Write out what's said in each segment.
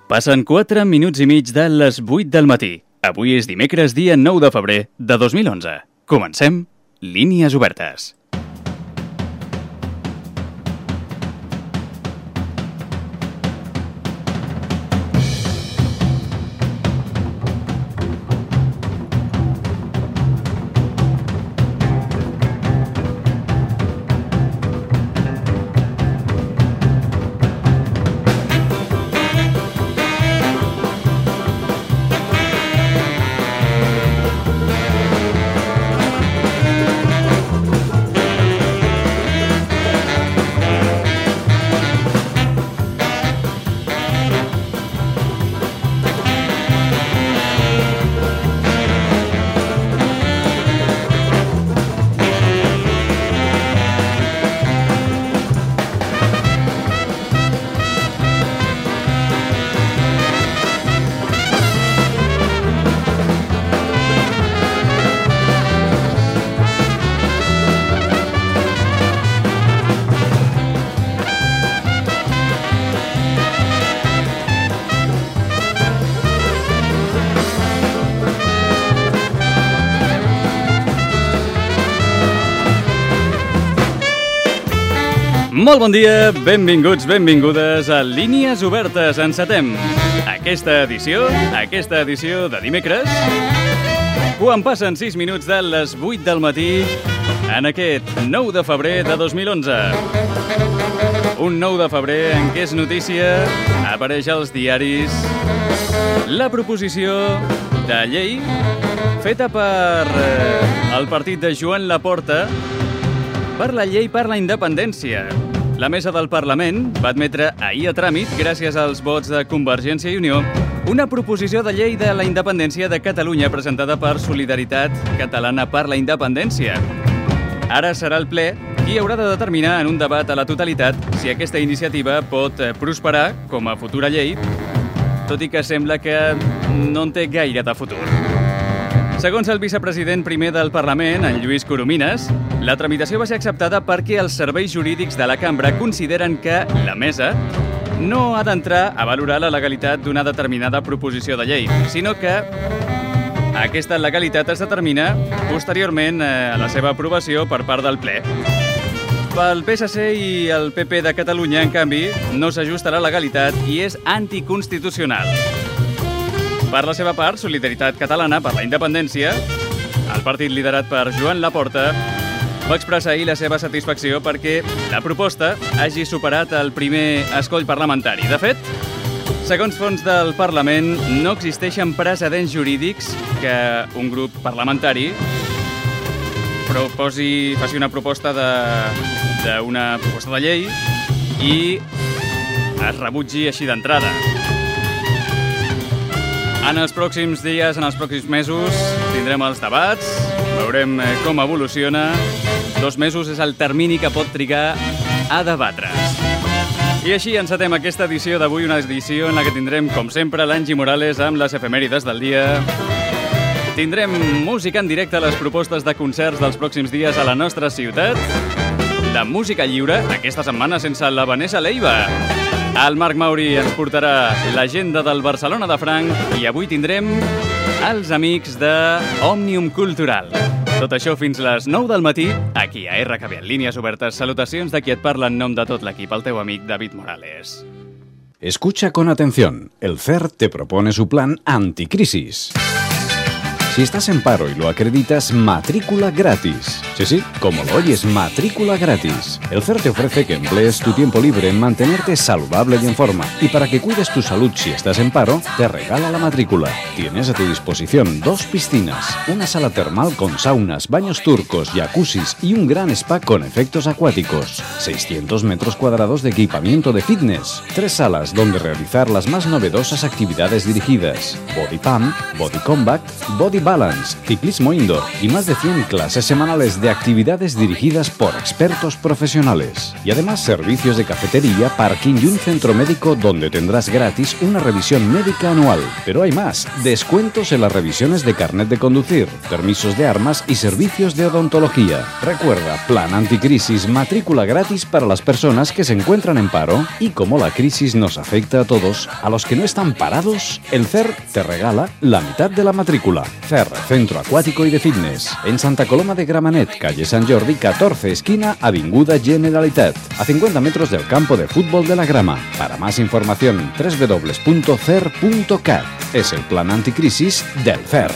Passen 4 minuts i mig de les 8 del matí. Avui és dimecres, dia 9 de febrer de 2011. Comencem Línies Obertes. Molt bon dia, benvinguts, benvingudes a Línies Obertes. Encetem aquesta edició de dimecres, quan passen 6 minuts de les 8 del matí en aquest 9 de febrer de 2011. Un 9 de febrer en què és notícia, apareix als diaris, la proposició de llei feta per el partit de Joan Laporta per la llei per la independència. La mesa del Parlament va admetre ahir a tràmit, gràcies als vots de Convergència i Unió, una proposició de llei de la independència de Catalunya presentada per Solidaritat Catalana per la Independència. Ara serà el ple qui haurà de determinar en un debat a la totalitat si aquesta iniciativa pot prosperar com a futura llei, tot i que sembla que no en té gaire de futur. Segons el vicepresident primer del Parlament, en Lluís Coromines, la tramitació va ser acceptada perquè els serveis jurídics de la cambra consideren que la mesa no ha d'entrar a valorar la legalitat d'una determinada proposició de llei, sinó que aquesta legalitat es determina posteriorment a la seva aprovació per part del ple. Pel PSC i el PP de Catalunya, en canvi, no s'ajusta a la legalitat i és anticonstitucional. Per la seva part, Solidaritat Catalana per la Independència, el partit liderat per Joan Laporta, va expressar ahir la seva satisfacció perquè la proposta hagi superat el primer escoll parlamentari. De fet, segons fonts del Parlament, no existeixen precedents jurídics que un grup parlamentari faci una proposta d'una proposta de llei i es rebutgi així d'entrada. En els pròxims dies, en els pròxims mesos, tindrem els debats, veurem com evoluciona. 2 mesos és el termini que pot trigar a debatre's. I així encetem aquesta edició d'avui, una edició en la que tindrem, com sempre, l'Angie Morales amb les efemèrides del dia. Tindrem música en directe a les propostes de concerts dels pròxims dies a la nostra ciutat. La música lliure, aquesta setmana sense la Vanessa Leiva. El Marc Mauri ens portarà l'agenda del Barcelona de Franc i avui tindrem els amics de Òmnium Cultural. Tot això fins les 9 del matí, aquí a RKB, en Línies Obertes. Salutacions de qui et parla en nom de tot l'equip, el teu amic David Morales. Escucha con atención. El CERT te propone su plan anticrisis. Si estás en paro y lo acreditas, matrícula gratis. Sí, como lo oyes, matrícula gratis. El CERT te ofrece que emplees tu tiempo libre en mantenerte saludable y en forma. Y para que cuides tu salud si estás en paro, te regala la matrícula. Tienes a tu disposición 2 piscinas, una sala termal con saunas, baños turcos, jacuzzis y un gran spa con efectos acuáticos. 600 metros cuadrados de equipamiento de fitness. 3 salas donde realizar las más novedosas actividades dirigidas. Body Pump, Body Combat, Body Balance, ciclismo indoor y más de 100 clases semanales de de actividades dirigidas por expertos profesionales. Y además servicios de cafetería, parking y un centro médico donde tendrás gratis una revisión médica anual. Pero hay más, descuentos en las revisiones de carnet de conducir, permisos de armas y servicios de odontología. Recuerda, plan anticrisis, matrícula gratis para las personas que se encuentran en paro. Y como la crisis nos afecta a todos, a los que no están parados, el CER te regala la mitad de la matrícula. CER, Centro Acuático y de Fitness, en Santa Coloma de Gramenet, calle Sant Jordi 14, esquina Avinguda Generalitat, a 50 metros del campo de fútbol de la Grama. Para más información, www.cer.cat. Es el plan anticrisis del CER.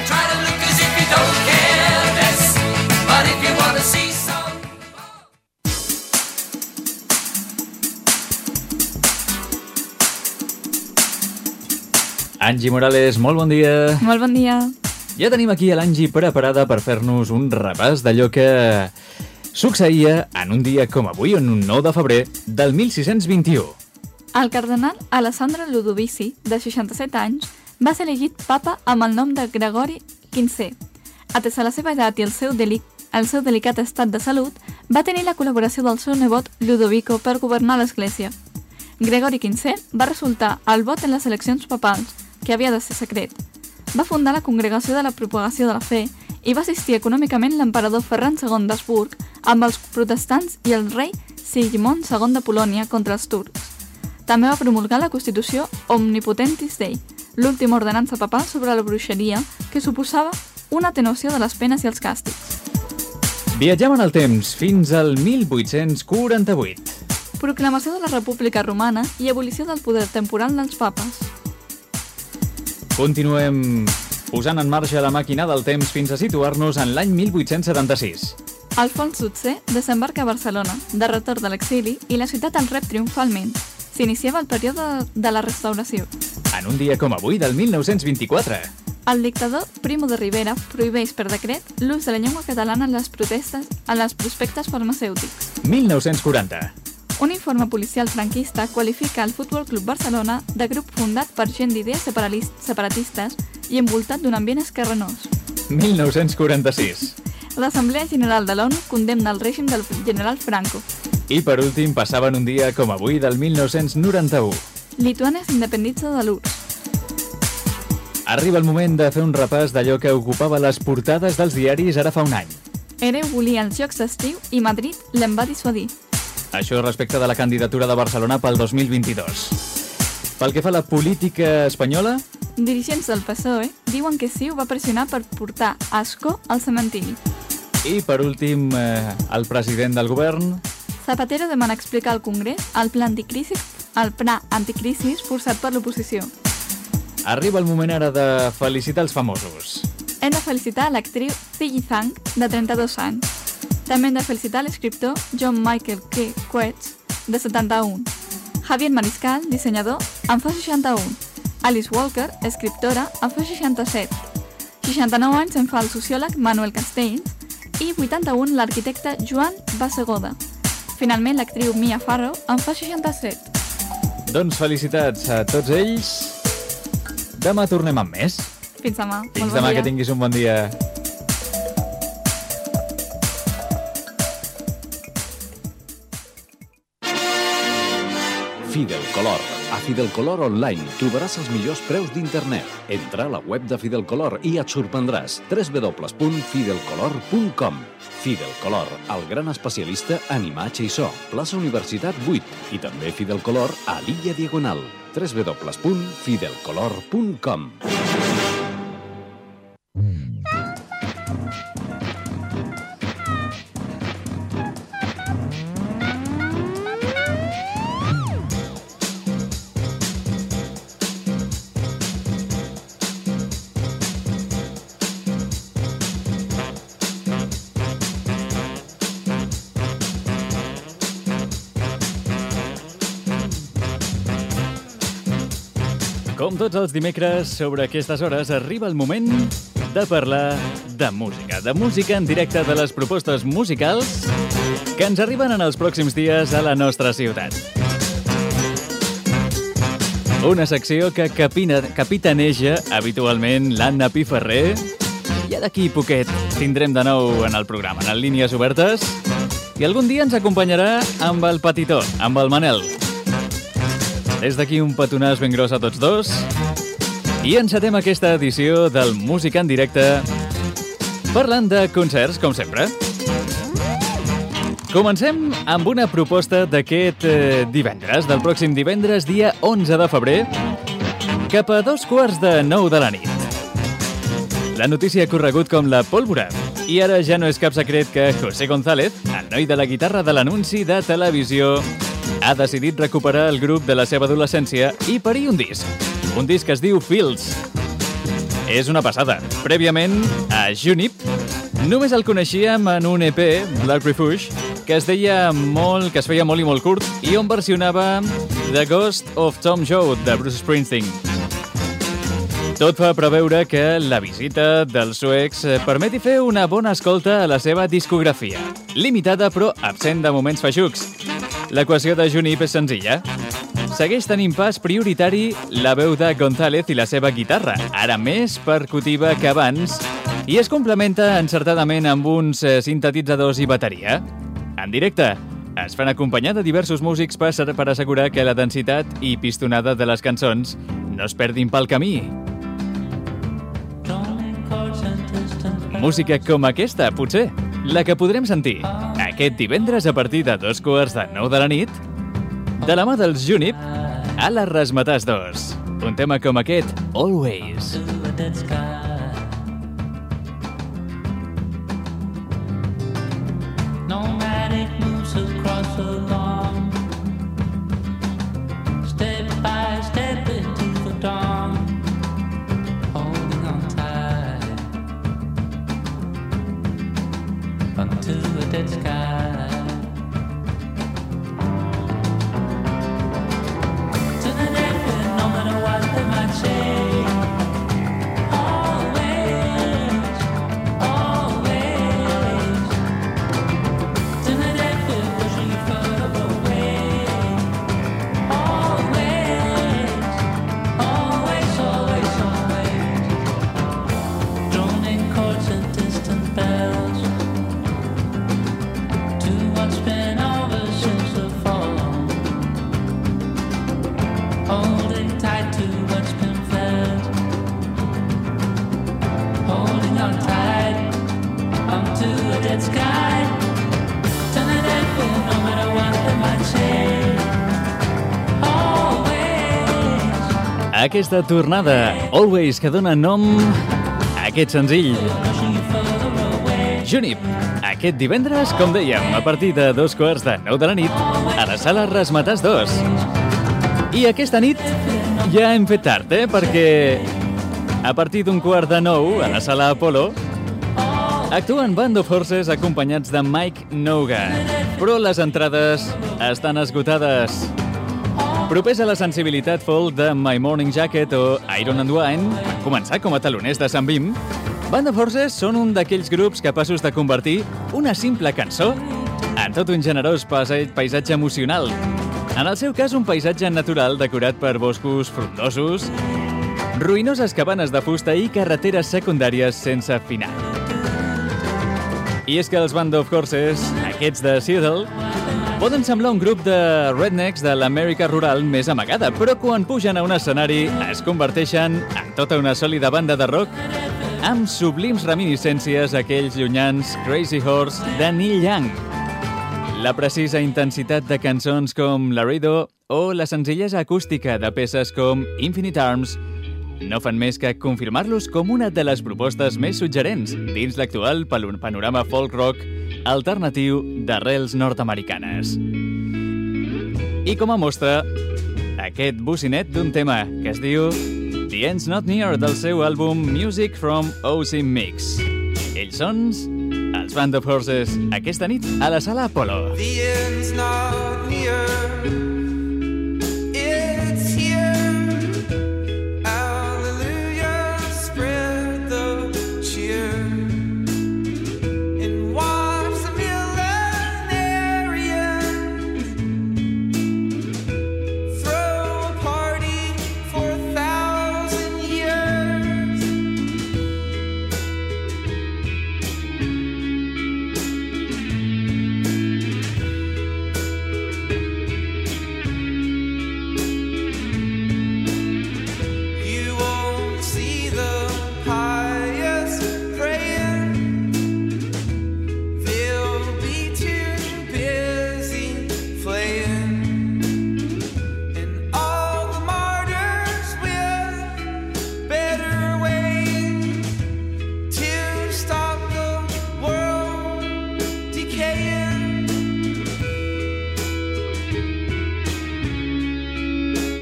Angie Morales, molt bon dia. Molt bon dia. Ja tenim aquí a l'Angie preparada per fer-nos un repàs d'allò que succeïa en un dia com avui, en un 9 de febrer del 1621. El cardenal Alessandro Ludovici, de 67 anys, va ser elegit papa amb el nom de Gregori XV. Atès a la seva edat i el seu delicat estat de salut, va tenir la col·laboració del seu nebot Ludovico per governar l'Església. Gregori XV va resultar el vot en les eleccions papals, que havia de ser secret. Va fundar la Congregació de la Propagació de la Fe i va assistir econòmicament l'emperador Ferran II d'Habsburg amb els protestants i el rei Sigmund II de Polònia contra els turcs. També va promulgar la Constitució Omnipotentis Dei, l'última ordenança papal sobre la bruixeria, que suposava una atenuació de les penes i els càstigs. Viatgem en el temps fins al 1848. Proclamació de la República Romana i abolició del poder temporal dels papes. Continuem posant en marxa la màquina del temps fins a situar-nos en l'any 1876. Alfons XII desembarca a Barcelona, de retorn de l'exili, i la ciutat el rep triomfalment. S'iniciava el període de la restauració. En un dia com avui, del 1924. El dictador Primo de Rivera prohibeix per decret l'ús de la llengua catalana en les prospectes farmacèutics. 1940. Un informe policial franquista qualifica el Futbol Club Barcelona de grup fundat per gent d'idees separatistes i envoltat d'un ambient esquerranós. 1946. L'Assemblea General de l'ONU condemna el règim del general Franco. I per últim passaven un dia com avui del 1991. Lituània s'independitza de l'URSS. Arriba el moment de fer un repàs d'allò que ocupava les portades dels diaris ara fa un any. Hereu volia els Jocs d'Estiu i Madrid l'en va dissuadir. Això respecte de la candidatura de Barcelona pel 2022. Pel que fa a la política espanyola... Dirigents del PSOE diuen que Ciu va pressionar per portar Ascó al cementiri. I per últim, el president del govern... Zapatero demana explicar al Congrés el pla anticrisis forçat per l'oposició. Arriba el moment ara de felicitar els famosos. Hem de felicitar l'actriu Ziggy Zhang, de 32 anys. També hem de felicitar l'escriptor John Michael Coetz, de 71. Javier Mariscal, dissenyador, en fa 61. Alice Walker, escriptora, en fa 67. 69 anys en fa el sociòleg Manuel Castells i 81 l'arquitecte Joan Bassegoda. Finalment, l'actriu Mia Farrow en fa 67. Doncs felicitats a tots ells. Demà tornem amb més. Fins demà. Fins demà, que tinguis un bon dia. Fidelcolor. A Fidelcolor Online trobaràs els millors preus d'internet. Entra a la web de Fidelcolor i et sorprendràs. www.fidelcolor.com. Fidelcolor, el gran especialista en imatge i so. Plaça Universitat 8. I també Fidelcolor a l'Illa Diagonal. www.fidelcolor.com. Com tots els dimecres, sobre aquestes hores arriba el moment de parlar de música en directe, de les propostes musicals que ens arriben en els pròxims dies a la nostra ciutat. Una secció que capitaneja habitualment l'Anna Piferrer Ja d'aquí poquet tindrem de nou en el programa, en Línies Obertes, i algun dia ens acompanyarà amb el petitó, amb el Manel. Des d'aquí un petonàs ben gros a tots dos i encetem aquesta edició del Música en Directe parlant de concerts, com sempre. Comencem amb una proposta d'aquest divendres, del pròxim divendres, dia 11 de febrer, cap a 8:45 de la nit. La notícia ha corregut com la pólvora, i ara ja no és cap secret que José González, el noi de la guitarra de l'anunci de televisió, ha decidit recuperar el grup de la seva adolescència i parir un disc que es diu Fields. És una passada. Prèviament, a Junip, només el coneixíem en un EP, Black Refuge, que es feia molt i molt curt, i on versionava The Ghost of Tom Joad, de Bruce Springsteen. Tot fa preveure que la visita dels suecs permeti fer una bona escolta a la seva discografia, limitada però absent de moments feixucs. L'equació de Junip és senzilla. Segueix tenint pas prioritari la veu de González i la seva guitarra, ara més percutiva que abans, i es complementa encertadament amb uns sintetitzadors i bateria. En directe, es fan acompanyar de diversos músics per assegurar que la densitat i pistonada de les cançons no es perdin pel camí. Música com aquesta, potser, la que podrem sentir aquest divendres a partir de 8:45 de la nit, de la mà dels Junip, a les Razzmatazz 2. Un tema com aquest, Always. Across the lawn, step by step into the dawn, holding on tight unto a dead sky. To the dead end, no matter what they might say. Aquesta tornada, Always, que dona nom a aquest senzill. Junip, aquest divendres, com dèiem, a partir de 8:45 de la nit, a la sala Razzmatazz 2. I aquesta nit ja hem fet tard, perquè a partir d'8:45, a la sala Apollo, actuen Band of Horses acompanyats de Mike Noga, però les entrades estan esgotades. Propers a la sensibilitat folk de My Morning Jacket o Iron and Wine, van començar com a taloners de Sunbeam, Band of Horses són un d'aquells grups capaços de convertir una simple cançó en tot un generós paisatge emocional. En el seu cas, un paisatge natural decorat per boscos frondosos, ruïnoses cabanes de fusta i carreteres secundàries sense final. I és que els Band of Horses, aquests de Seattle, poden semblar un grup de rednecks de l'Amèrica rural més amagada, però quan pugen a un escenari es converteixen en tota una sòlida banda de rock amb sublims reminiscències a aquells llunyans Crazy Horse de Neil Young. La precisa intensitat de cançons com Laredo o la senzillesa acústica de peces com Infinite Arms no fan més que confirmar-los com una de les propostes més suggerents dins l'actual panorama folk-rock alternatiu d'arrels nord-americanes. I com a mostra, aquest bocinet d'un tema que es diu The End's Not Near, del seu àlbum Music from OC Mix. Ells són els Band of Horses, aquesta nit a la sala Apollo. The end's not near, it's here. Hallelujah, spread the cheer. And watch the millenarians throw a party for 1,000 years.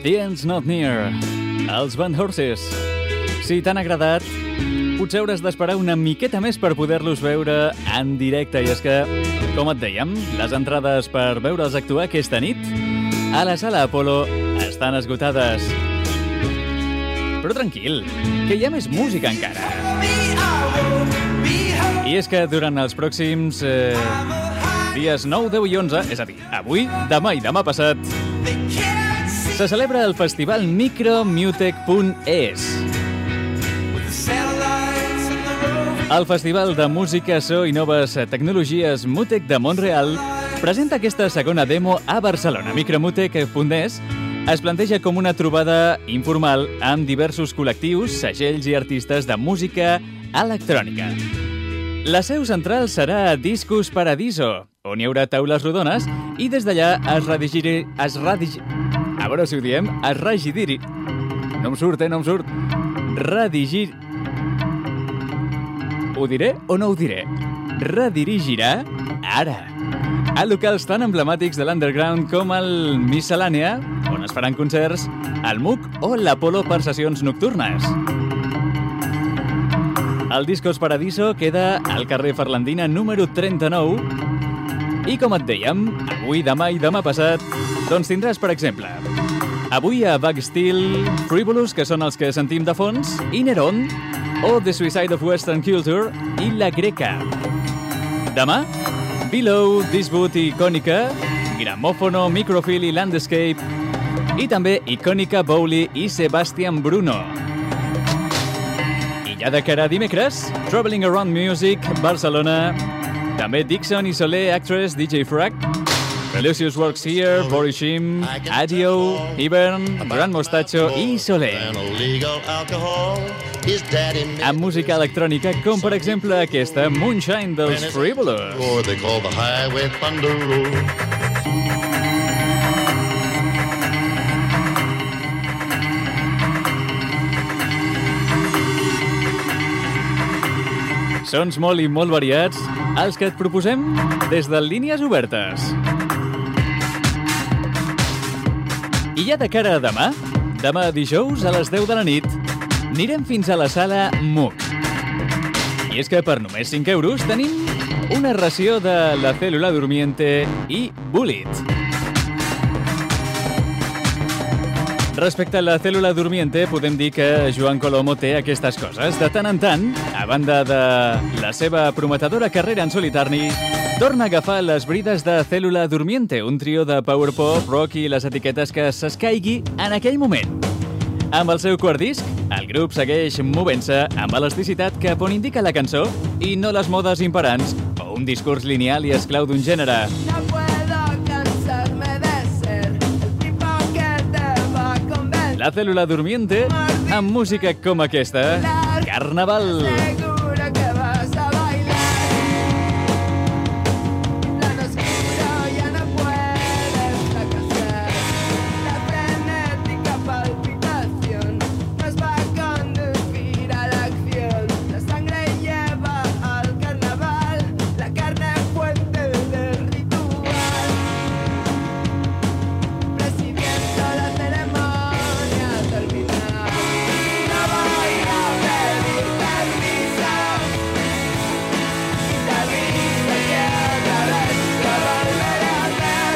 The End's Not Near, els Van Horses. Si t'han agradat, potser hauràs d'esperar una miqueta més per poder-los veure en directe. I és que, com et dèiem, les entrades per veure'ls actuar aquesta nit a la Sala Apolo estan esgotades. Però tranquil, que hi ha més música encara. I és que durant els pròxims dies 9, 10 i 11, és a dir, avui, demà i demà passat, se celebra el festival Micromutec.es. El Festival de Música, So i Noves Tecnologies Mutec de Montreal presenta aquesta segona demo a Barcelona. Micromutec.es es planteja com una trobada informal amb diversos col·lectius, segells i artistes de música electrònica. La seu central serà a Discos Paradiso, on hi haurà taules rodones i des d'allà es regidiri. No em surt. Redigir... Ho diré o no ho diré? Redirigirà ara a locals tan emblemàtics de l'underground com el Miscel·lània, on es faran concerts, el MUC o l'Apolo per sessions nocturnes. El Discos Paradiso queda al carrer Ferlandina número 39 i, com et dèiem, avui, demà i demà passat, doncs tindràs, per exemple, avui a Backsteel, Frivolous, que són els que sentim de fons, i Neron, o The Suicide of Western Culture i La Greca. Demà, Below, Disboot i Icònica, Gramòfono, Microfil i Landscape, i també Icònica, Bowley i Sebastian Bruno. I ja de cara a dimecres, Traveling Around Music, Barcelona, també Dixon i Soler, Actress, DJ Frag, Lucius Works Here, Boris Shim, Adio, Hibern, Gran Mostacho i Soler. Amb música electrònica com, per exemple, aquesta Moonshine dels Frivolous. Sons molt i molt variats, els que et proposem des de Línies Obertes. I ja de cara a demà dijous a les 10 de la nit, anirem fins a la sala MUC. I és que per només 5 euros tenim una ració de La Célula Durmiente i Bullet. Respecte a La Célula Durmiente, podem dir que Joan Colomo té aquestes coses. De tant en tant, a banda de la seva prometedora carrera en solitari, torna a agafar les brides de Célula Durmiente, un trio de power pop, rock i les etiquetes que s'escaigui en aquell moment. Amb el seu quart disc, el grup segueix movent-se amb elasticitat cap on indica la cançó i no les modes imperants o un discurs lineal i esclau d'un gènere. No puedo cansarme de ser el tipo que te va a convencer. La Célula Durmiente, amb música com aquesta, Carnaval. Seguro que vas a bailar. Plan oscuro, ya no puedes fracasar. La frenética palpitación nos va a conducir a la acción. La sangre lleva al carnaval, la carne fuente del ritual. Presidiendo la ceremonia terminal. No voy a pedir permiso. Y te aviso que otra vez lo volveré a hacer.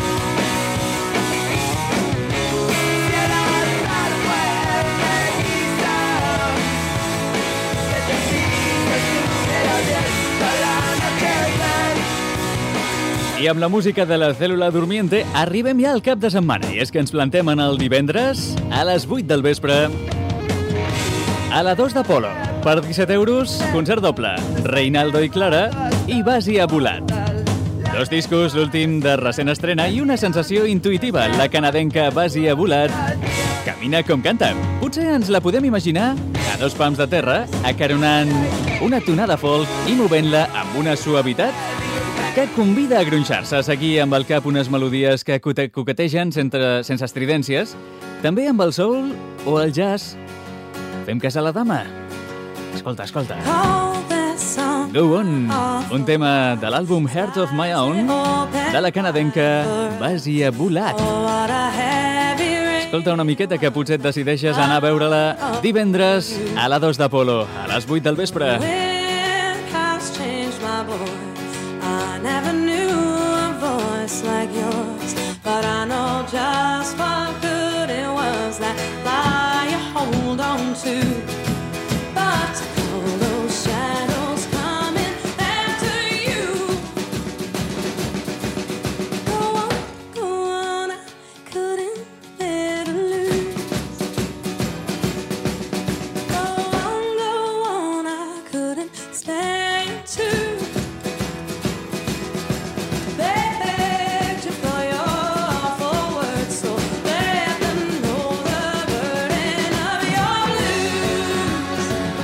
Si el altar fue el que quiso, que te sigas pero bien sola no quedes. I amb la música de La Célula Durmiente arribem ja al cap de setmana. I és que ens plantem en el divendres a les 8 del vespre a la 2 d'Apolo. Per 17 euros, concert doble. Reinaldo i Clara i Vasi a volat. Dos discos, l'últim de recent estrena i una sensació intuïtiva. La canadenca Vasi a volat camina com canta. Potser ens la podem imaginar a 2 pams de terra, acaronant una tonada folk i movent-la amb una suavitat que convida a gronxar-se, a seguir amb el cap unes melodies que coquetegen sense estridències, també amb el soul o el jazz. Fem cas a la dama. Escolta. Go On, un tema de l'àlbum Heart of My Own, de la canadenca Vasi a volat. Escolta una miqueta que potser et decideixes anar a veure-la divendres a la 2 d'Apolo, a les 8 del vespre. Wind has changed my voice. I never knew a voice like yours, but I know just what good it was that lie you hold on to. But all those shadows coming after you. Go on, I couldn't let it loose. Go on, I couldn't stay too. Begged you for your awful words, so let them know the burden of your blues.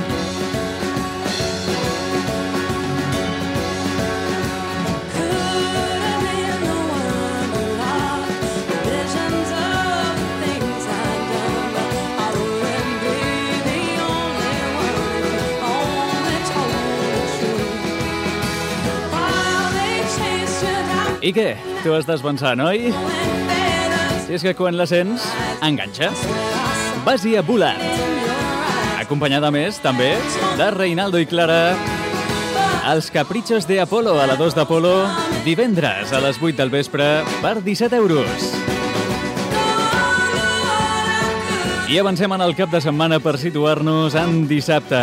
Could have been the one who lost the visions of the things I'd done, but I wouldn't be the only one who only told the truth. While they chased you down I què? Tu estàs pensant, oi? and fed us Si és que quan la sents, enganxa. Basia Bullard, acompanyada més, també, de Reinaldo i Clara, Els Caprichos de Apolo, a la 2 d'Apolo, divendres a les 8 del vespre per 17 euros. I avancem en el cap de setmana per situar-nos en dissabte.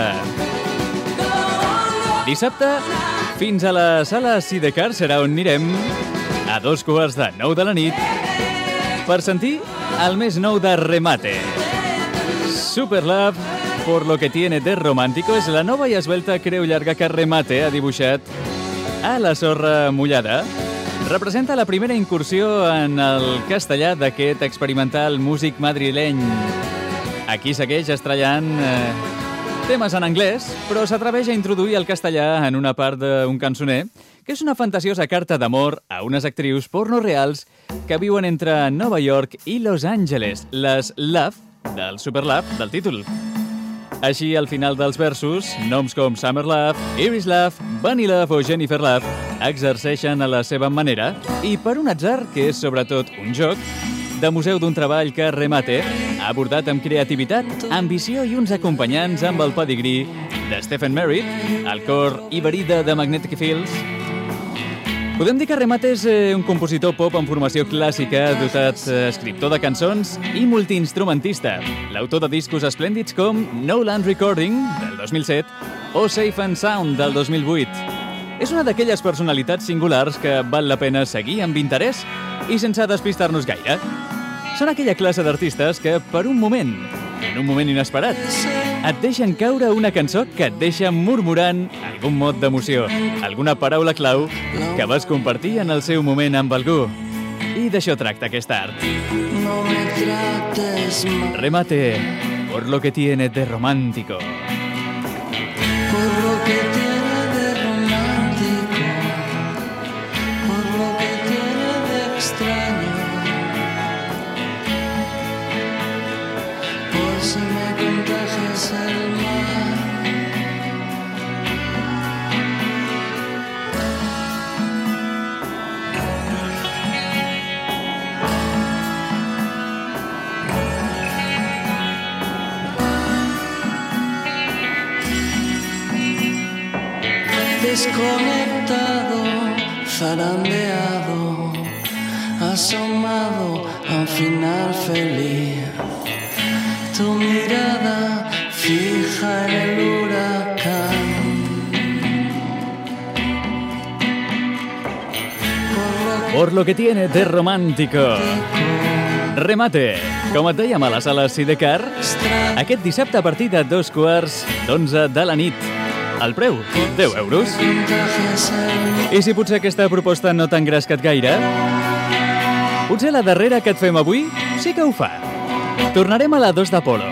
Dissabte, fins a la sala Sidecar serà on anirem a 8:45 de la nit per sentir el més nou de Remate. Super Love, por lo que tiene de romántico, és la nova i esvelta creu llarga que Remate ha dibuixat a la sorra mullada. Representa la primera incursió en el castellà d'aquest experimental músic madrileny. Aquí segueix estrellant temes en anglès, però s'atreveix a introduir el castellà en una part d'un cançoner, que és una fantasiosa carta d'amor a unes actrius porno reals que viuen entre Nova York i Los Angeles, les Love, del Super Love, del títol. Així, al final dels versos, noms com Summer Love, Iris Love, Bunny Love o Jennifer Love exerceixen a la seva manera i per un atzar, que és sobretot un joc, de museu d'un treball que Remate ha abordat amb creativitat, ambició i uns acompanyants amb el pedigrí de Stephen Merritt, el cor iberí de The Magnetic Fields. Podem dir que Remate és un compositor pop en formació clàssica, dotat escriptor de cançons i multiinstrumentista, l'autor de discos esplèndids com No Land Recording, del 2007, o Safe and Sound, del 2008. És una d'aquelles personalitats singulars que val la pena seguir amb interès i sense despistar-nos gaire. Són aquella classe d'artistes que, per un moment, en un moment inesperat, et deixen caure una cançó que et deixa murmurant algun mot d'emoció, alguna paraula clau que vas compartir en el seu moment amb algú. I d'això tracta aquest art. No me trates mal, Remate, por lo que tiene de romántico. por lo que tiene de romántico, por lo que tiene de extraño, por si me contagias el mal. Desconectado, zarandeado, asomado a un final feliz. Tu mirada fija en el huracán. Por lo que tiene de romántico. Remate, com et dèiem a la sala Sidecar, aquest dissabte a partir de 2:15 de la nit. El preu, 10 euros. I si potser aquesta proposta no t'ha engrescat gaire, potser la darrera que et fem avui sí que ho fa. Tornarem a la 2 d'Apolo.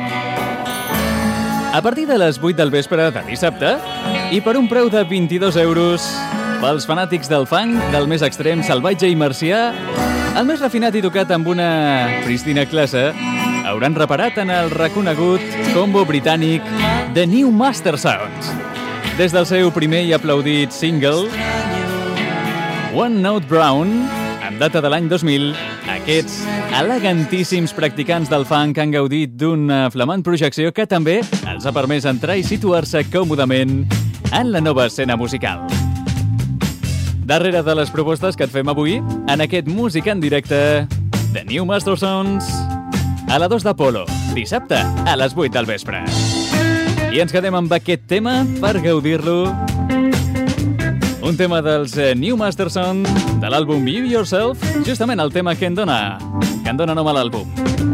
A partir de les 8 del vespre de dissabte i per un preu de 22 euros pels fanàtics del funk, del més extrem, salvatge i marcià, el més refinat i tocat amb una prístina classe, hauran reparat en el reconegut combo britànic The New Master Sounds. Des del seu primer i aplaudit single, One Note Brown, amb data de l'any 2000, Aquests elegantíssims practicants del funk han gaudit d'una flamant projecció que també els ha permès entrar i situar-se còmodament en la nova escena musical. Darrere de les propostes que et fem avui, en aquest Música en directe, The New Mastersons, a la 2 d'Apolo, dissabte a les 8 del vespre. I ens quedem amb aquest tema per gaudir-lo. Un tema dels New Masterson, de l'àlbum You Yourself, justament el tema que en dona nom a l'àlbum.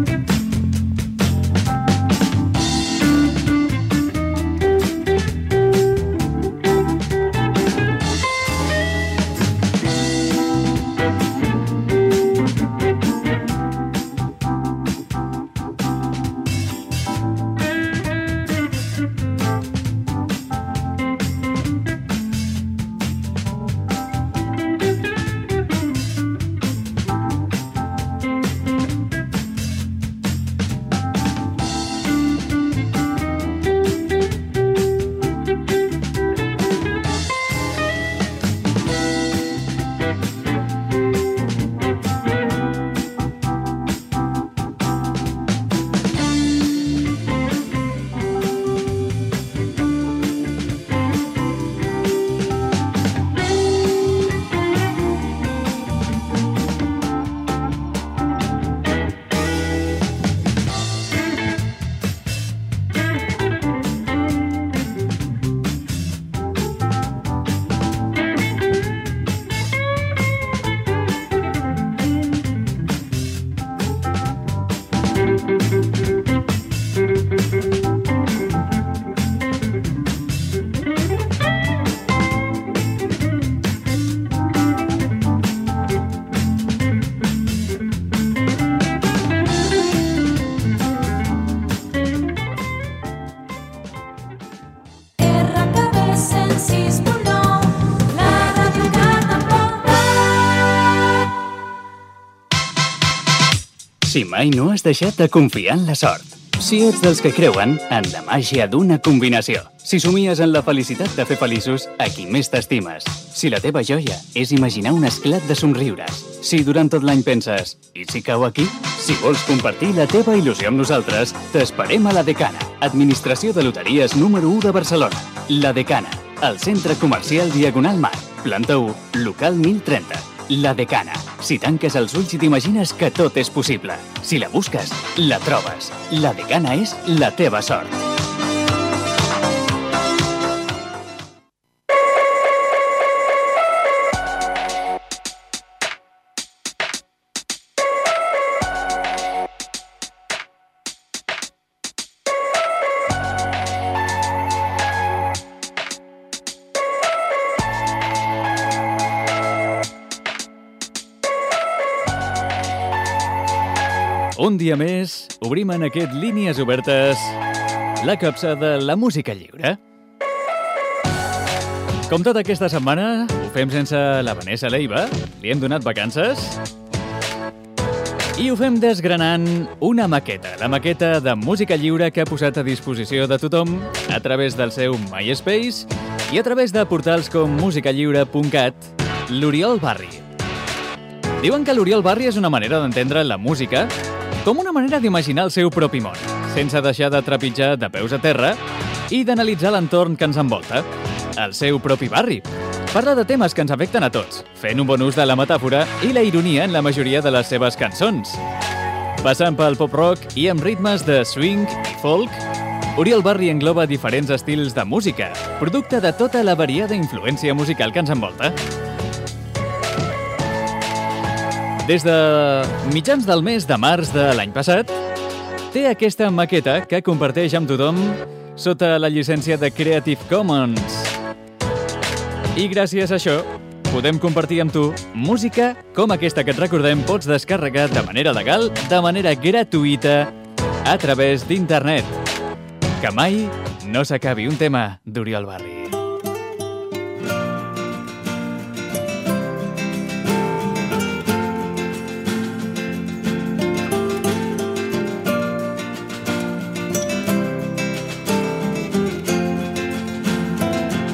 Si mai no has deixat de confiar en la sort. Si ets dels que creuen en la màgia d'una combinació. Si somies en la felicitat de fer feliços a qui més t'estimes. Si la teva joia és imaginar un esclat de somriures. Si durant tot l'any penses, i si cau aquí? Si vols compartir la teva il·lusió amb nosaltres, t'esperem a La Decana, Administració de Loteries número 1 de Barcelona. La Decana, al centre comercial Diagonal Mar, planta 1, local 1030. La Decana. Si tanques els ulls i t'imagines que tot és possible. Si la busques, la trobes. La Decana és la teva sort. Un dia més, obrim en aquest Línies Obertes la capsa de la música lliure. Com tota aquesta setmana, ho fem sense la Vanessa Leiva, li hem donat vacances, i ho fem desgranant una maqueta, la maqueta de música lliure que ha posat a disposició de tothom a través del seu MySpace i a través de portals com musicallliure.cat, l'Oriol Barri. Diuen que l'Oriol Barri és una manera d'entendre la música com una manera d'imaginar el seu propi món, sense deixar de trepitjar de peus a terra i d'analitzar l'entorn que ens envolta, el seu propi barri. Parla de temes que ens afecten a tots, fent un bon ús de la metàfora i la ironia en la majoria de les seves cançons. Passant pel pop-rock i amb ritmes de swing i folk, Oriol Barri engloba diferents estils de música, producte de tota la variada influència musical que ens envolta. Des de mitjans del mes de març de l'any passat, té aquesta maqueta que comparteix amb tothom sota la llicència de Creative Commons. I gràcies a això, podem compartir amb tu música com aquesta que et recordem pots descarregar de manera legal, de manera gratuïta, a través d'internet. Que mai no s'acabi un tema d'Oriol Barri.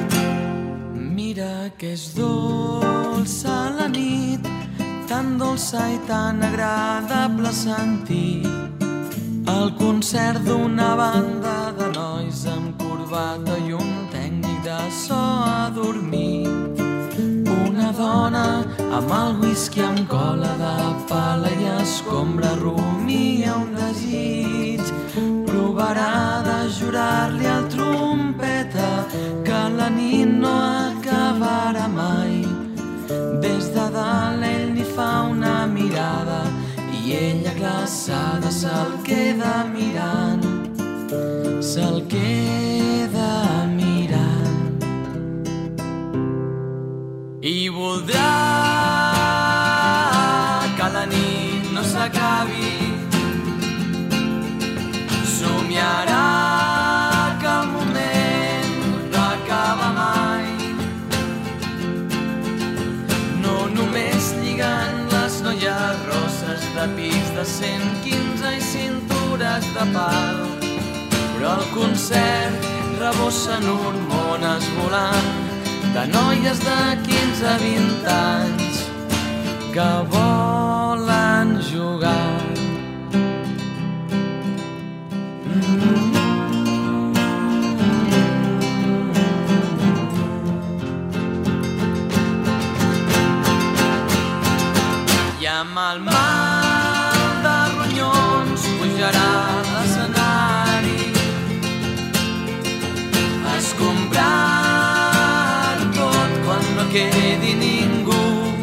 Mira que és dolça la nit, tan dolça dolça i tan agradable sentir el concert d'una banda de nois amb corbata i un tècnic de so a dormir. Una dona amb el whisky amb cola de pala i escombra rumia un desig. Provarà de jurar-li al trompeta que la nit no acabarà mai. Des de dalt ell li fa una mirada i ella glaçada se'l queda mirant. Se'l queda mirant. I voldrà que la nit no s'acabi. Somiarà que el moment no acaba mai. No només lligant les noies rosses de pis de 115 i cintures de pal, però el concert rebossen hormones volant de noies de 15 a 20 anys que volen jugar. I amb el mal de ronyons pujarà a l'escenari a escombrar tot quan no quedi ningú.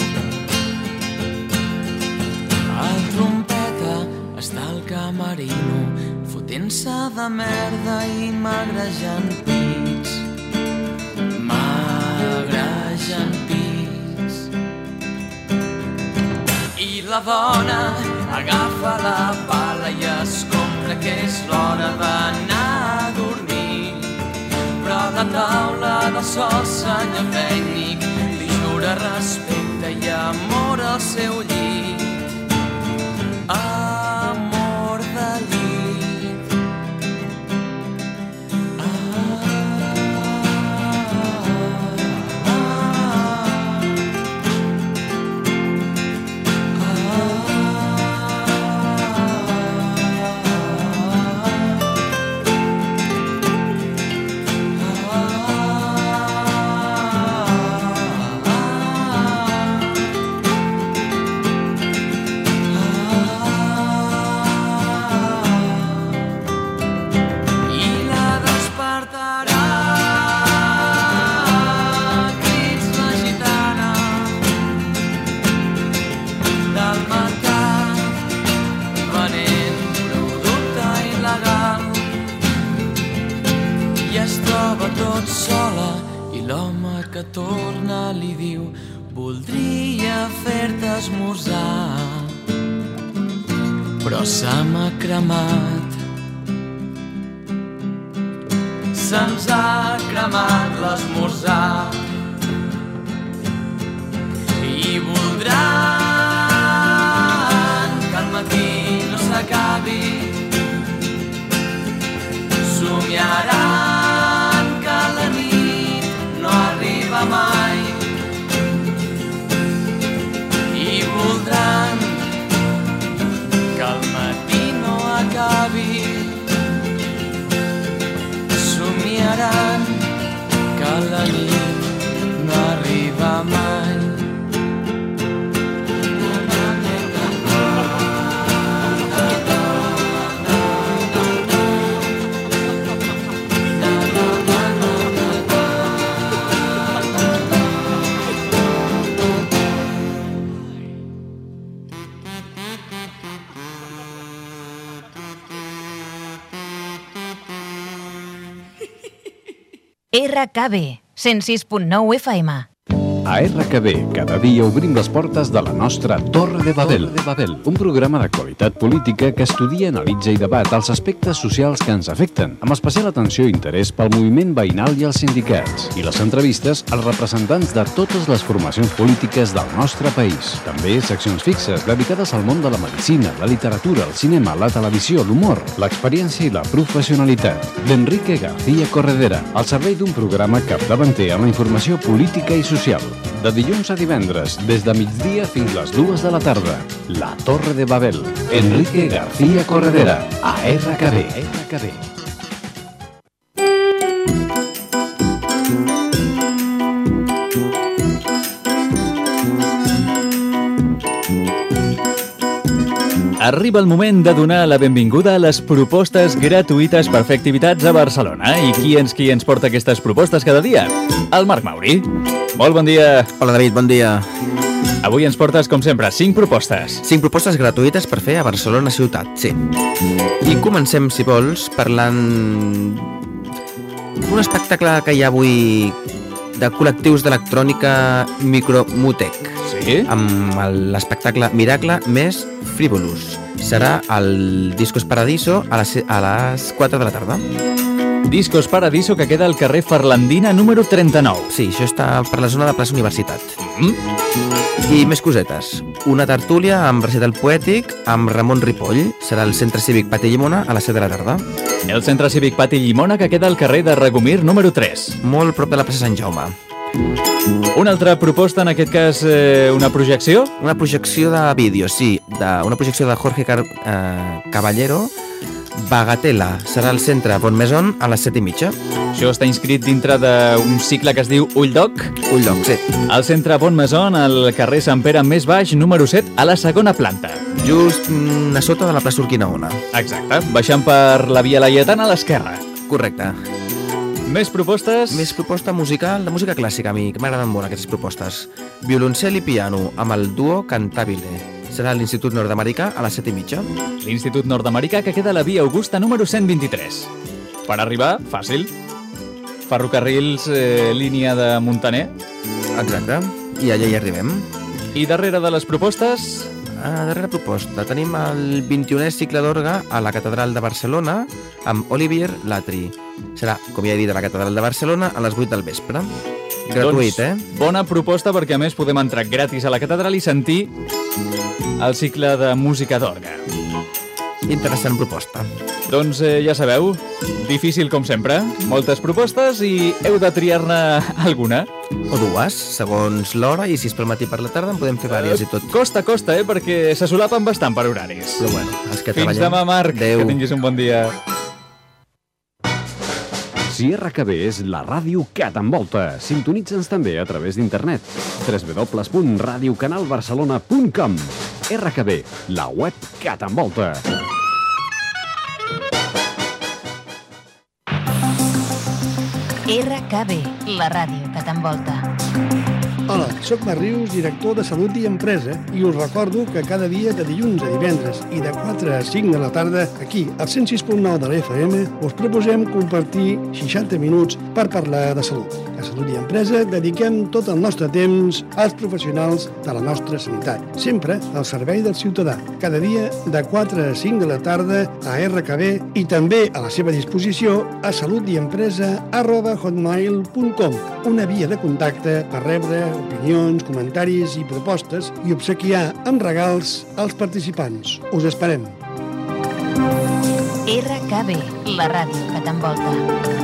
El trompeta està al camerino fotent-se de merda i magrejant pits. Magrejant pits. I la dona agafa la pala i escombra que és l'hora d'anar a dormir. Però a la taula del so senyor tècnic li jura respecte i amor al seu llit. Amor de llit. Que torna li diu: voldria fer-te esmorzar, però se m'ha cremat. Se'ns ha cremat l'esmorzar. I voldran que el matí no s'acabi. Somiaran que la nit no arriba mai. I voldran que el matí no acabi. Somiaran que la nit no arriba mai. RKB 106.9 FM. A RKB, cada dia obrim les portes de la nostra Torre de Babel. Un programa d'actualitat política que estudia, analitza i debat els aspectes socials que ens afecten, amb especial atenció i interès pel moviment veïnal i els sindicats, i les entrevistes als representants de totes les formacions polítiques del nostre país. També seccions fixes dedicades al món de la medicina, la literatura, el cinema, la televisió, l'humor, l'experiència i la professionalitat. D'Enrique García Corredera, al servei d'un programa capdavanter en la informació política i social. De dilluns a divendres, des de migdia fins les 2 de la tarda. La Torre de Babel. Enrique García Corredera, a RKB. Arriba el moment de donar la benvinguda a les propostes gratuïtes per fer activitats a Barcelona. I qui ens porta aquestes propostes cada dia? El Marc Mauri. Molt bon dia. Hola, David, bon dia. Avui ens portes, com sempre, 5 propostes. 5 propostes gratuïtes per fer a Barcelona ciutat, sí. I comencem, si vols, parlant d'un espectacle que hi ha avui de col·lectius d'electrònica Micromutec. Sí? Amb l'espectacle Miracle més Frivolous. Serà al Discos Paradiso a les 4 de la tarda. Discos Paradiso, que queda al carrer Ferlandina número 39. Sí, això està per la zona de plaça Universitat. I més cosetes. Una tertúlia amb recital poètic amb Ramon Ripoll. Serà al Centre Cívic Pati Llimona a les 7 de la tarda. El Centre Cívic Pati Llimona, que queda al carrer de Regomir número 3. Molt prop de la plaça Sant Jaume. Una altra proposta, en aquest cas, una projecció? Una projecció de vídeo, sí. Una projecció de Jorge Caballero, Bagatela. Serà al centre Bonmaison a les 7:30. Això està inscrit dintre d'un cicle que es diu Ulldoc. Ulldoc, sí. Al centre Bonmaison, al carrer Sant Pere més baix, número 7, a la segona planta. Just a sota de la plaça Urquinaona. Exacte, baixant per la Via Laietana a l'esquerra. Correcte. Més propostes? Més proposta musical, de música clàssica, a mi, que m'agraden molt aquestes propostes. Violoncel i piano, amb el duo Cantabile. Serà a l'Institut Nord-Americà a les 7:30. L'Institut Nord-Americà, que queda a la Via Augusta número 123. Per arribar, fàcil. Ferrocarrils, línia de Montaner. Exacte, i allà hi arribem. I darrere de les propostes? Darrera proposta. Tenim el 21è cicle d'orgue a la Catedral de Barcelona amb Olivier Latri. Serà, com ja he dit, a la Catedral de Barcelona a les 8 del vespre. Gratuït, doncs, bona proposta, perquè a més podem entrar gratis a la catedral i sentir el cicle de música d'orgue. Interessant proposta. Doncs ja sabeu, difícil com sempre, moltes propostes i heu de triar-ne alguna. O dues, segons l'hora, i si es permeti per la tarda en podem fer vàries i tot. Costa, perquè se solapen bastant per horaris. Però bueno, els que Fins treballem. demà, Marc. Adéu. Que tinguis un bon dia. Si RKB és la ràdio que t'envolta, sintonitza'ns també a través d'internet. www.radiocanalbarcelona.com. RKB, la web que t'envolta. RKB, la ràdio que t'envolta. Hola, sóc Marc Rius, director de Salut i Empresa, i us recordo que cada dia de dilluns a divendres i de 4 a 5 de la tarda, aquí, al 106.9 de l'FM, us proposem compartir 60 minuts per parlar de salut. A Salut i Empresa dediquem tot el nostre temps als professionals de la nostra sanitat, sempre al servei del ciutadà. Cada dia de 4 a 5 de la tarda a RKB i també a la seva disposició a salutiempresa@hotmail.com, una via de contacte per rebre opinions, comentaris i propostes i obsequiar amb regals als participants. Us esperem. RKB, la ràdio que t'envolta.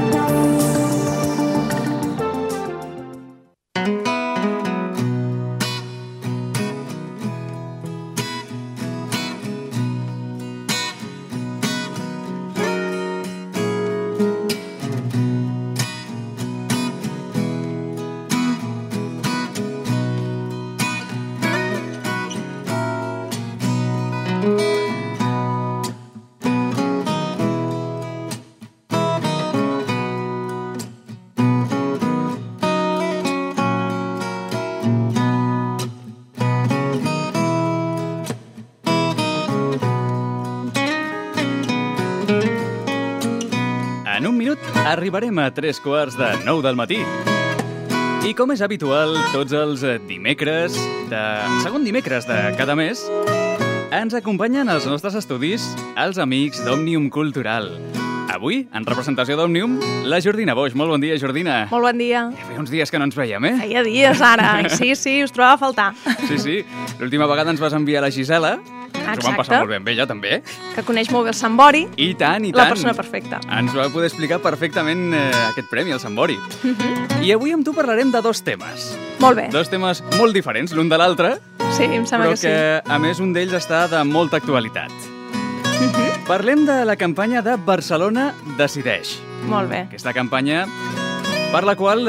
En un minut arribarem a 3:45 del matí. I com és habitual, tots els segon dimecres de cada mes, ens acompanyen als nostres estudis els amics d'Òmnium Cultural. Avui, en representació d'Òmnium, la Jordina Boix. Molt bon dia, Jordina. Molt bon dia. Ja feia uns dies que no ens veiem, eh? Feia dies, ara. Sí, us trobava a faltar. Sí. L'última vegada ens vas enviar la Gisela. Ens ho vam passar molt bé amb ella, també. Que coneix molt bé el Sant Bori. I tant. La persona perfecta. Ens va poder explicar perfectament aquest premi, el Sant Bori. I avui amb tu parlarem de dos temes. Molt bé. Dos temes molt diferents l'un de l'altre, Sí, em sembla però que sí. que, a més, un d'ells està de molta actualitat. Parlem de la campanya de Barcelona Decideix. Molt bé. Aquesta campanya per la qual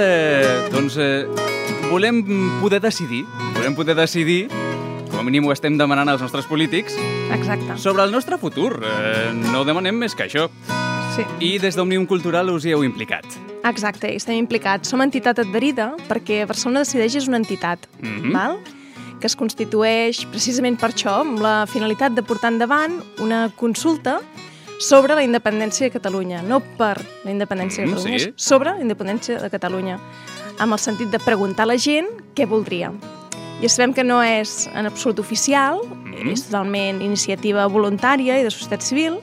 volem poder decidir, com a mínim ho estem demanant als nostres polítics, Exacte. sobre el nostre futur. No demanem més que això. Sí. I des d'Òmnium Cultural us hi heu implicat. Exacte, hi estem implicats. Som entitat adherida perquè Barcelona Decideix és una entitat, val? Que es constitueix precisament per això, amb la finalitat de portar endavant una consulta sobre la independència de Catalunya, no per la independència de Catalunya, sí. sobre la independència de Catalunya, amb el sentit de preguntar a la gent què voldria. Ja sabem que no és en absolut oficial, és totalment iniciativa voluntària i de societat civil,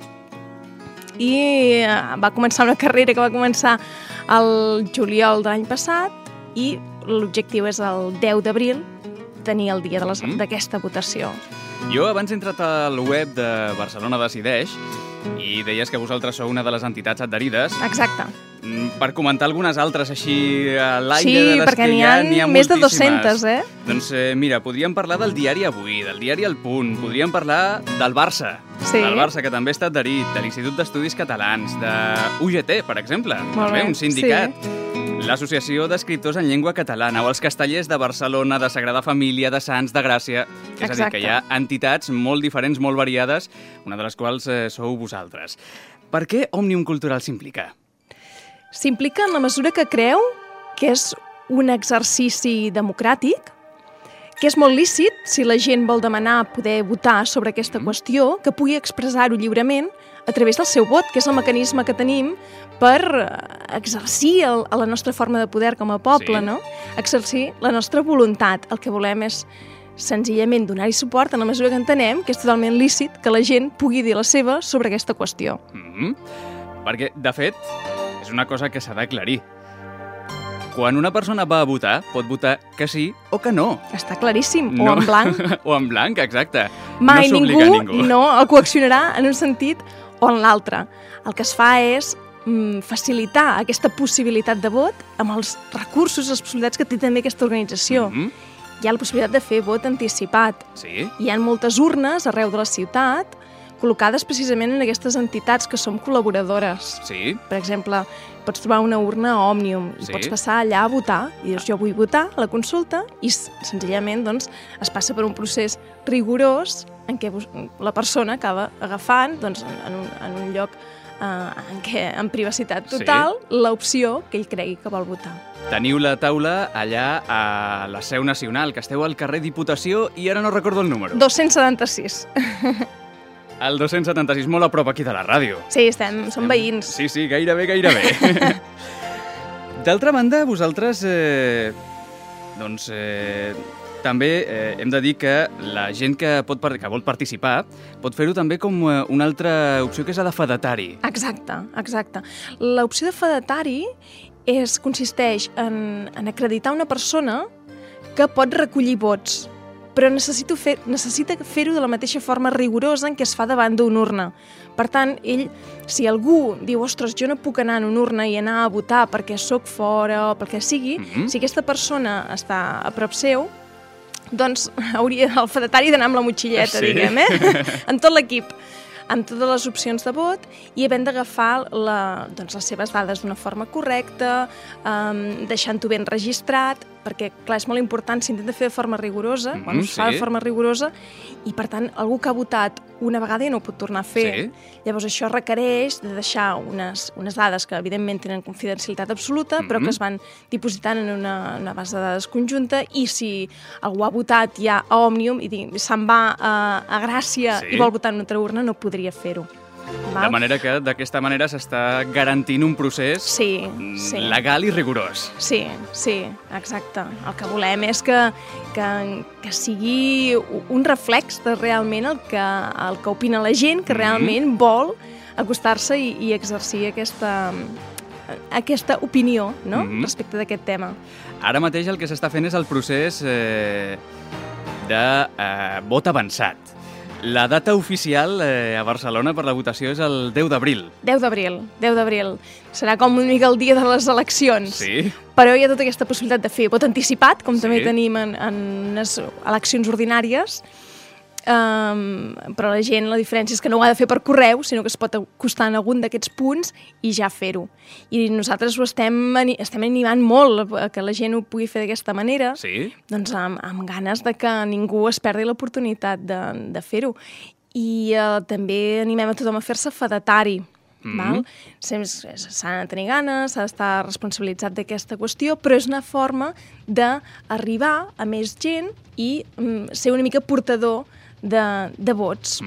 i va començar una carrera que va començar el juliol de l'any passat i l'objectiu és el 10 d'abril tenir el dia d'aquesta votació. Jo abans he entrat al web de Barcelona Decideix i deies que vosaltres sou una de les entitats adherides. Exacte. Per comentar algunes altres així a l'aire Sí, de les perquè que n'hi hi ha més de moltíssimes. 200, eh? Doncs mira, podríem parlar del diari Avui, del diari El Punt, podríem parlar del Barça, Sí. del Barça, que també està adherit, de l'Institut d'Estudis Catalans, de UGT, per exemple, Molt també bé, un sindicat, sí. l'Associació d'Escriptors en Llengua Catalana o els Castellers de Barcelona, de Sagrada Família, de Sants, de Gràcia. És a dir, que hi ha entitats molt diferents, molt variades, una de les quals sou vosaltres. Per què Òmnium Cultural s'implica? S'implica en la mesura que creu que és un exercici democràtic, que és molt lícit, si la gent vol demanar poder votar sobre aquesta qüestió, que pugui expressar-ho lliurement a través del seu vot, que és el mecanisme que tenim per exercir la nostra forma de poder com a poble, Sí. no? Exercir la nostra voluntat. El que volem és senzillament donar-hi suport en la mesura que entenem que és totalment lícit que la gent pugui dir la seva sobre aquesta qüestió. Perquè, de fet, és una cosa que s'ha d'aclarir. Quan una persona va a votar, pot votar que sí o que no. Està claríssim. O en blanc. O en blanc, exacte. Mai no s'obliga ningú no el coaccionarà en un sentit o en l'altre. El que es fa és facilitar aquesta possibilitat de vot amb els recursos, les possibilitats que té també aquesta organització. Hi ha la possibilitat de fer vot anticipat. Sí. Hi ha moltes urnes arreu de la ciutat col·locades precisament en aquestes entitats que som col·laboradores. Sí. Per exemple, pots trobar una urna a Òmnium i Sí. pots passar allà a votar i dius jo vull votar a la consulta i senzillament doncs, es passa per un procés rigorós en què la persona acaba agafant doncs, en un lloc en què en privacitat total l'opció que ell cregui que vol votar. Teniu la taula allà a la Seu Nacional, que esteu al carrer Diputació i ara no recordo el número. 276. El 276, molt a prop aquí de la ràdio. Sí, som veïns. Sí, gairebé. D'altra banda, vosaltres, també hem de dir que la gent que vol participar pot fer-ho també com una altra opció, que és la de fedatari. Exacte. L'opció de fedatari consisteix en acreditar una persona que pot recollir vots, però necessita fer-ho de la mateixa forma rigorosa en què es fa davant d'una urna. Per tant, si algú diu ostres, jo no puc anar en una urna i anar a votar perquè sóc fora o pel que sigui, si aquesta persona està a prop seu, doncs el fedatari d'anar amb la motxilleta, diguem, amb tot l'equip, amb totes les opcions de vot i havent d'agafar les seves dades d'una forma correcta, deixant-ho ben registrat, perquè, clar, és molt important, s'intenta fer de forma rigorosa, es fa de forma rigorosa, i, per tant, algú que ha votat una vegada ja no ho pot tornar a fer. Llavors, això requereix de deixar unes dades que, evidentment, tenen confidencialitat absoluta, però que es van dipositant en una base de dades conjunta, i si algú ha votat ja a Òmnium i se'n va a Gràcia i vol votar en una altra urna, no podria fer-ho. De manera que d'aquesta manera s'està garantint un procés legal i rigorós. Sí, exacte. El que volem és que sigui un reflex de realment el que opina la gent, que realment vol acostar-se i exercir aquesta opinió respecte d'aquest tema. Ara mateix el que s'està fent és el procés de vot avançat. La data oficial a Barcelona per la votació és el 10 d'abril. 10 d'abril. Serà com una mica el dia de les eleccions. Sí. Però hi ha tota aquesta possibilitat de fer vot anticipat, com Sí. també tenim en unes eleccions ordinàries. Però la gent, la diferència és que no ho ha de fer per correu, sinó que es pot acostar en algun d'aquests punts i ja fer-ho. I nosaltres ho estem animant molt a que la gent ho pugui fer d'aquesta manera, Sí. doncs amb ganes de que ningú es perdi l'oportunitat de fer-ho. I també animem a tothom a fer-se fedatari. Val? S'ha de tenir ganes, s'ha d'estar responsabilitzat d'aquesta qüestió, però és una forma d'arribar a més gent i ser una mica portador de vots.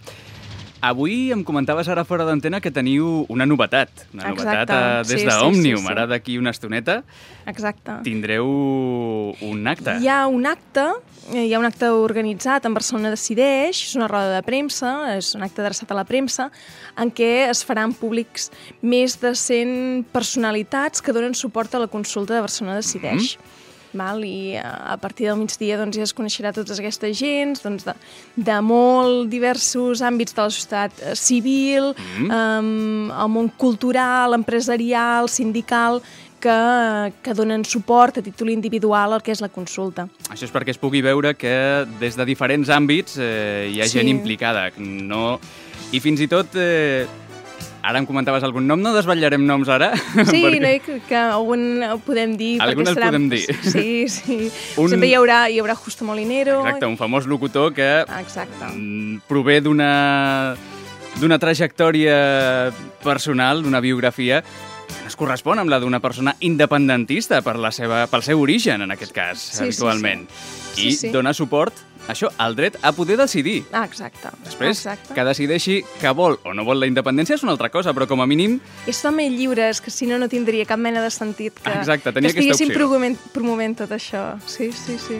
Avui em comentaves ara fora d'antena que teniu una novetat. Una Exacte. novetat des Sí, d'Òmnium. sí. Ara d'aquí una estoneta Exacte. tindreu un acte. Hi ha un acte organitzat en Barcelona Decideix, és una roda de premsa, és un acte adreçat a la premsa, en què es faran públics més de 100 personalitats que donen suport a la consulta de Barcelona Decideix. Val? I a partir del migdia doncs, ja es coneixerà tota aquesta gent doncs, de molt diversos àmbits de la societat civil, el món cultural, empresarial, sindical, que donen suport a títol individual al que és la consulta. Això és perquè es pugui veure que des de diferents àmbits hi ha gent implicada. I fins i tot... Ara em comentaves algun nom, no desvetllarem noms ara. Sí, perquè... no, que algun ho podem dir. Algun el podem dir. Sí. Sempre hi haurà Justo Molinero. Exacte, un famós locutor que Exacte. Prové d'una trajectòria personal, d'una biografia que no es correspon amb la d'una persona independentista pel seu origen, en aquest cas, habitualment. I dona suport això, el dret a poder decidir. Exacte. Després, que decideixi que vol o no vol la independència és una altra cosa, però com a mínim... És també lliure, és que si no, no tindria cap mena de sentit que estiguéssim promovent tot això. Sí.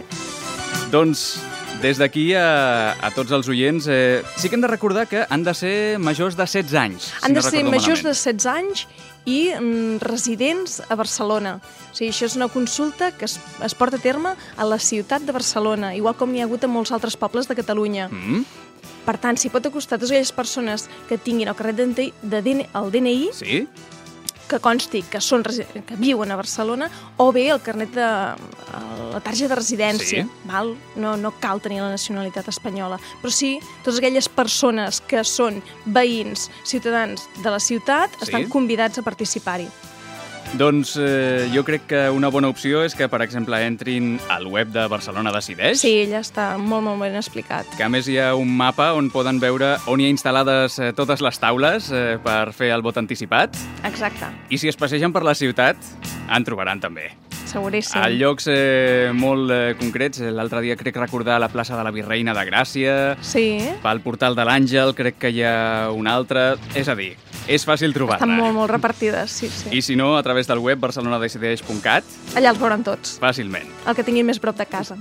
Doncs, des d'aquí a tots els oients, sí que hem de recordar que han de ser majors de 16 anys. Han de ser majors de 16 anys i residents a Barcelona. O sigui, això és una consulta que es porta a terme a la ciutat de Barcelona, igual com n'hi ha hagut a molts altres pobles de Catalunya. Per tant, s'hi pot acostar a totes aquelles persones que tinguin el carnet el DNI, que consti que viuen a Barcelona, o bé el carnet la targeta de residència. Val? No cal tenir la nacionalitat espanyola. Però sí, totes aquelles persones que són veïns, ciutadans de la ciutat, estan convidats a participar-hi. Doncs jo crec que una bona opció és que, per exemple, entrin al web de Barcelona Decideix. Sí, ella està molt, molt ben explicat. Que a més hi ha un mapa on poden veure on hi ha instal·lades totes les taules per fer el vot anticipat. Exacte. I si es passegen per la ciutat, en trobaran també. Seguríssim. A llocs molt concrets. L'altre dia crec recordar la plaça de la Virreina de Gràcia. Sí. Pel portal de l'Àngel crec que hi ha un altre. És a dir, és fàcil trobar-la. Estan molt, molt repartides, sí. I si no, a través del web barcelonadecideix.cat. Allà els veuran tots. Fàcilment. El que tinguin més prop de casa.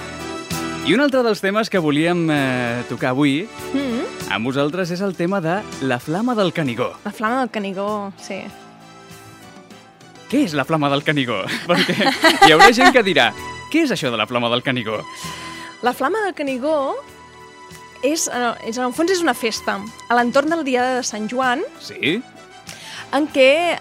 I un altre dels temes que volíem tocar avui amb vosaltres és el tema de la Flama del Canigó. La Flama del Canigó, sí. Què és la Flama del Canigó? Perquè hi haurà gent que dirà, què és això de la Flama del Canigó? La Flama del Canigó en el fons és una festa a l'entorn del dia de Sant Joan. Sí. En què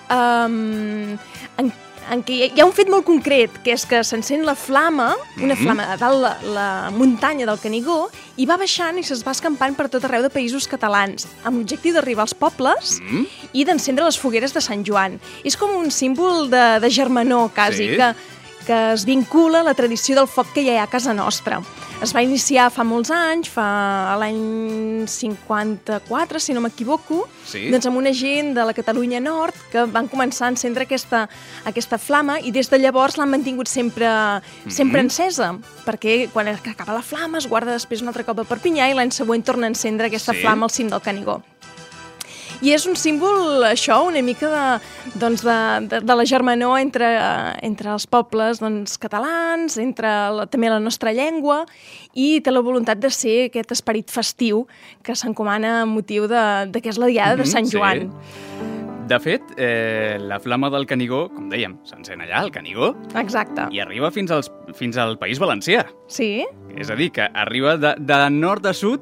hi ha un fet molt concret, que és que s'encén la flama, una flama de dalt la muntanya del Canigó, i va baixant i es va escampant per tot arreu de països catalans, amb l'objectiu d'arribar als pobles i d'encendre les fogueres de Sant Joan. És com un símbol de germanor, quasi, que es vincula a la tradició del foc que hi ha a casa nostra. Es va iniciar fa molts anys, l'any 54, si no m'equivoco, doncs amb una gent de la Catalunya Nord que van començar a encendre aquesta flama i des de llavors l'han mantingut sempre encesa, perquè quan acaba la flama es guarda després un altre cop a Perpinyà i l'any següent torna a encendre aquesta flama al cim del Canigó. I és un símbol, això, una mica de la germanor entre els pobles catalans, entre també la nostra llengua, i té la voluntat de ser aquest esperit festiu que s'encomana amb motiu de que és la diada de Sant Joan. De fet, la Flama del Canigó, com dèiem, s'encén allà, al Canigó. Exacte. I arriba fins al País Valencià. Sí. És a dir, que arriba de nord a sud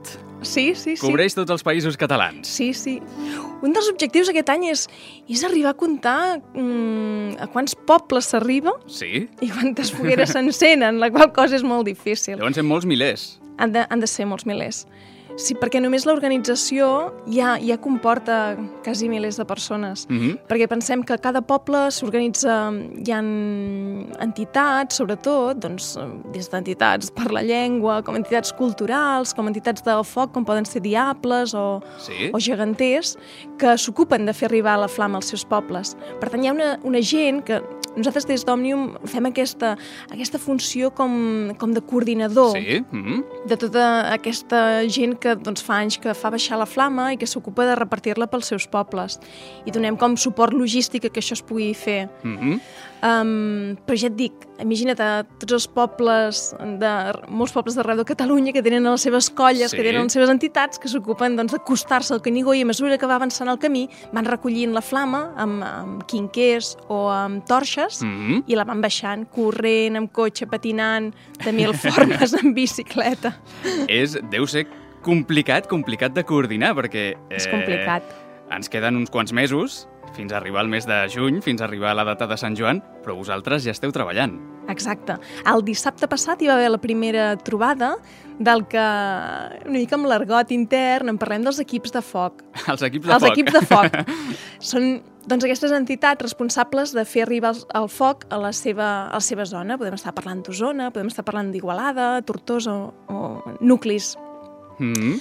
Sí. Cobreix tots els països catalans. Sí. Un dels objectius aquest any és arribar a comptar a quants pobles s'arriba Sí? i quantes fogueres s'encenen, la qual cosa és molt difícil. Deuen ser molts milers. Han de ser molts milers. Sí, perquè només l'organització ja comporta quasi milers de persones. Perquè pensem que a cada poble s'organitza, hi ha entitats, sobretot, doncs, des d'entitats per la llengua, com entitats culturals, com entitats del foc, com poden ser diables o geganters, que s'ocupen de fer arribar la flama als seus pobles. Per tant, hi ha una gent que nosaltres des d'Òmnium fem aquesta funció com de coordinador de tota aquesta gent que fa anys que fa baixar la flama i que s'ocupa de repartir-la pels seus pobles. I donem com suport logístic que això es pugui fer. Però ja et dic, imagina't tots els pobles, molts pobles d'arreu de Catalunya que tenen les seves colles, que tenen les seves entitats, que s'ocupen d'acostar-se al Canigó i a mesura que va avançant el camí van recollint la flama amb quinquers o amb torxes i la van baixant, corrent, amb cotxe, patinant, de mil formes, en bicicleta. Deu ser complicat de coordinar, perquè és complicat. Ens queden uns quants mesos fins a arribar al mes de juny, fins a arribar a la data de Sant Joan, però vosaltres ja esteu treballant. Exacte. El dissabte passat hi va haver la primera trobada del que, una mica amb l'argot intern, en parlem dels equips de foc. Els equips de foc. Els equips de foc. Són aquestes entitats responsables de fer arribar el foc a la seva zona. Podem estar parlant d'Osona, podem estar parlant d'Igualada, Tortosa o nuclis. Hi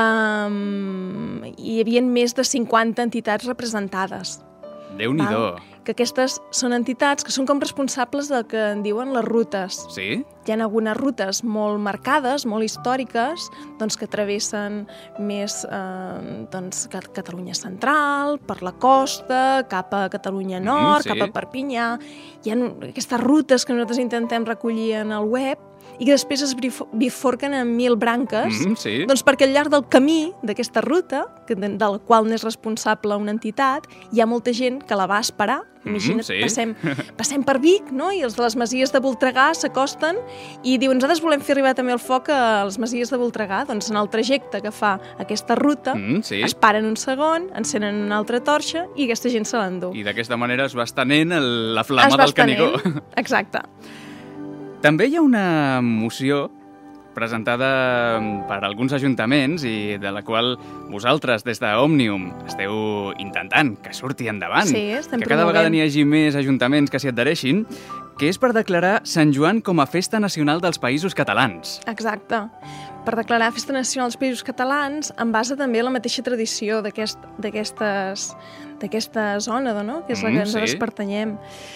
havia més de 50 entitats representades. Déu-n'hi-do. Que aquestes són entitats que són com responsables del que en diuen les rutes. Sí? Hi ha algunes rutes molt marcades, molt històriques, que travessen més Catalunya central, per la costa, cap a Catalunya nord, cap a Perpinyà. Hi ha aquestes rutes que nosaltres intentem recollir en el web i que després es bifurquen en 1000 branques, perquè al llarg del camí d'aquesta ruta, de la qual n'és responsable una entitat, hi ha molta gent que la va esperar. Imagina't, passem per Vic, no? I els de les Masies de Voltregà s'acosten i diuen, nosaltres volem fer arribar també el foc a les Masies de Voltregà. Doncs en el trajecte que fa aquesta ruta es paren un segon, encenen una altra torxa i aquesta gent se l'endú. I d'aquesta manera es va estenent la flama del Canigó. Exacte. També hi ha una moció presentada per alguns ajuntaments i de la qual vosaltres, des d'Òmnium, esteu intentant que surti endavant. Sí, estem que cada vegada n'hi hagi més ajuntaments que s'hi adhereixin, que és per declarar Sant Joan com a festa nacional dels països catalans. Exacte. Per declarar festa nacional dels països catalans en base també a la mateixa tradició d'aquesta zona, no? Que és la que nosaltres pertanyem.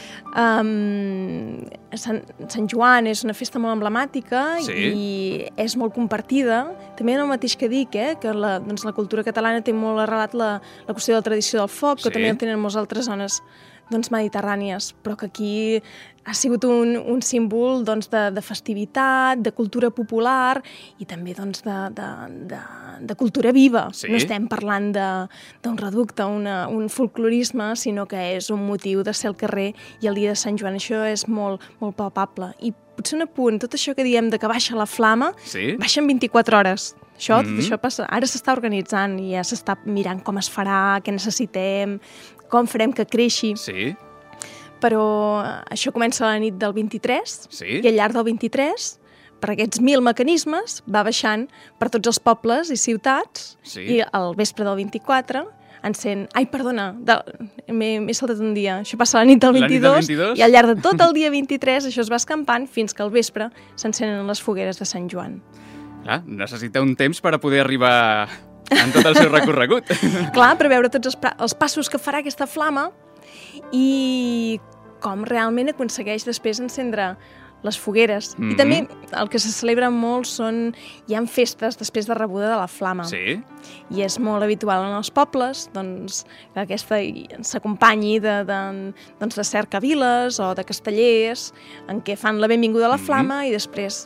Sant Joan és una festa molt emblemàtica i és molt compartida. També el mateix que dic, que la cultura catalana té molt arrelat la qüestió de la tradició del foc, que també en tenen moltes altres zones mediterrànies, però que aquí ha sigut un símbol de festivitat, de cultura popular i també de cultura viva. No estem parlant d'un reducte, un folclorisme, sinó que és un motiu de ser al carrer i el dia de Sant Joan això és molt, molt palpable. I potser un apunt, tot això que diem de que baixa la flama, baixa en 24 hores. Tot això passa. Ara s'està organitzant i ja s'està mirant com es farà, què necessitem, com farem que creixi. Sí. Però això comença a la nit del 23 i al llarg del 23, per aquests 1000 mecanismes, va baixant per tots els pobles i ciutats i al vespre del 24 encén... Ai, perdona, m'he saltat un dia. Això passa a la nit del 22 i al llarg de tot el dia 23 això es va escampant fins que al vespre s'encenen les fogueres de Sant Joan. Clar, necessita un temps per a poder arribar en tot el seu recorregut. Clar, per veure tots els passos que farà aquesta flama i com realment aconsegueix després encendre les fogueres. I també el que se celebra molt hi ha festes després de rebuda de la flama. Sí. I és molt habitual en els pobles que aquesta s'acompanyi de cercaviles o de castellers en què fan la benvinguda a la flama i després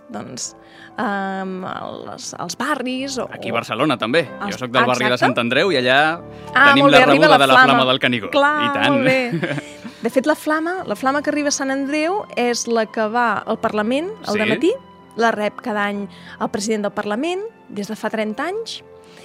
als barris. Aquí a Barcelona també. Jo soc del barri de Sant Andreu i allà tenim la rebuda de la flama del Canigó. Clar, i tant. Molt bé. De fet, la flama que arriba a Sant Andreu és la que va al Parlament al dematí la rep cada any el president del Parlament, des de fa 30 anys.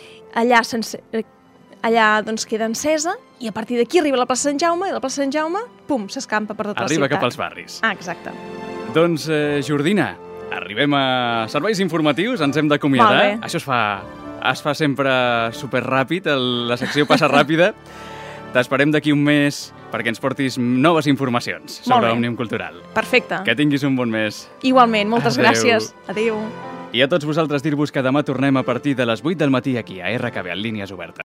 Allà doncs, queda encesa i a partir d'aquí arriba a la plaça Sant Jaume i la plaça Sant Jaume, pum, s'escampa per tota la ciutat. Arriba cap als barris. Ah, exacte. Doncs, Jordina, arribem a serveis informatius, ens hem d'acomiadar. Això es fa sempre superràpid, la secció passa ràpida. T'esperem d'aquí un mes perquè ens portis noves informacions sobre Òmnium Cultural. Perfecte. Que tinguis un bon mes. Igualment, moltes gràcies. Adéu. I a tots vosaltres dir-vos que demà tornem a partir de les 8 del matí aquí a RKB, en Línies Obertes.